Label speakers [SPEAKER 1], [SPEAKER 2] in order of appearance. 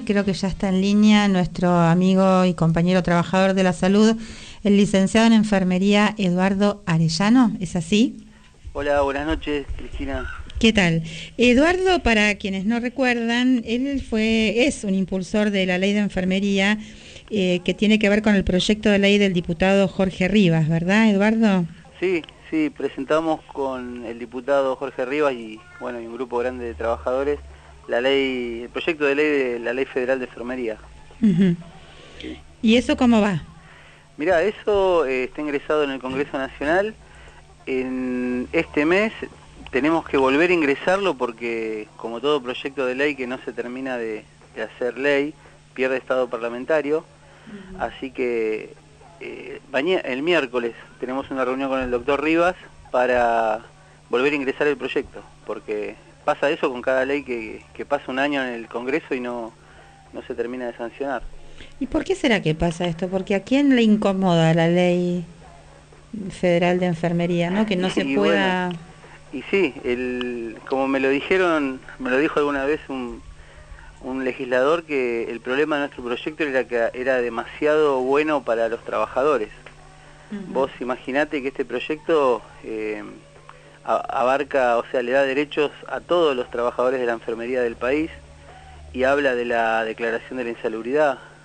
[SPEAKER 1] creo que ya está en línea nuestro amigo y compañero trabajador de la salud, el licenciado en enfermería Eduardo Arellano, ¿es así?
[SPEAKER 2] Hola, buenas noches, Cristina.
[SPEAKER 1] ¿Qué tal? Eduardo, para quienes no recuerdan, es un impulsor de la ley de enfermería que tiene que ver con el proyecto de ley del diputado Jorge Rivas, ¿verdad, Eduardo?
[SPEAKER 2] Sí, sí, presentamos con el diputado Jorge Rivas y bueno, y un grupo grande de trabajadores el proyecto de ley de la Ley Federal de Enfermería.
[SPEAKER 1] Uh-huh.
[SPEAKER 2] Sí.
[SPEAKER 1] ¿Y eso cómo va?
[SPEAKER 2] Mirá, eso está ingresado en el Congreso Nacional. En este mes tenemos que volver a ingresarlo porque, como todo proyecto de ley que no se termina de hacer ley, pierde estado parlamentario. Así que el miércoles tenemos una reunión con el doctor Rivas para volver a ingresar el proyecto, porque pasa eso con cada ley que pasa un año en el Congreso y no se termina de sancionar.
[SPEAKER 1] ¿Y por qué será que pasa esto? Porque ¿a quién le incomoda la ley federal de enfermería, ¿no? Que no se
[SPEAKER 2] Y bueno,
[SPEAKER 1] pueda...
[SPEAKER 2] y sí, como me lo dijo alguna vez un legislador, que el problema de nuestro proyecto era que era demasiado bueno para los trabajadores.
[SPEAKER 1] Uh-huh.
[SPEAKER 2] Vos imaginate que este proyecto abarca, o sea, le da derechos a todos los trabajadores de la enfermería del país y habla de la declaración de la insalubridad,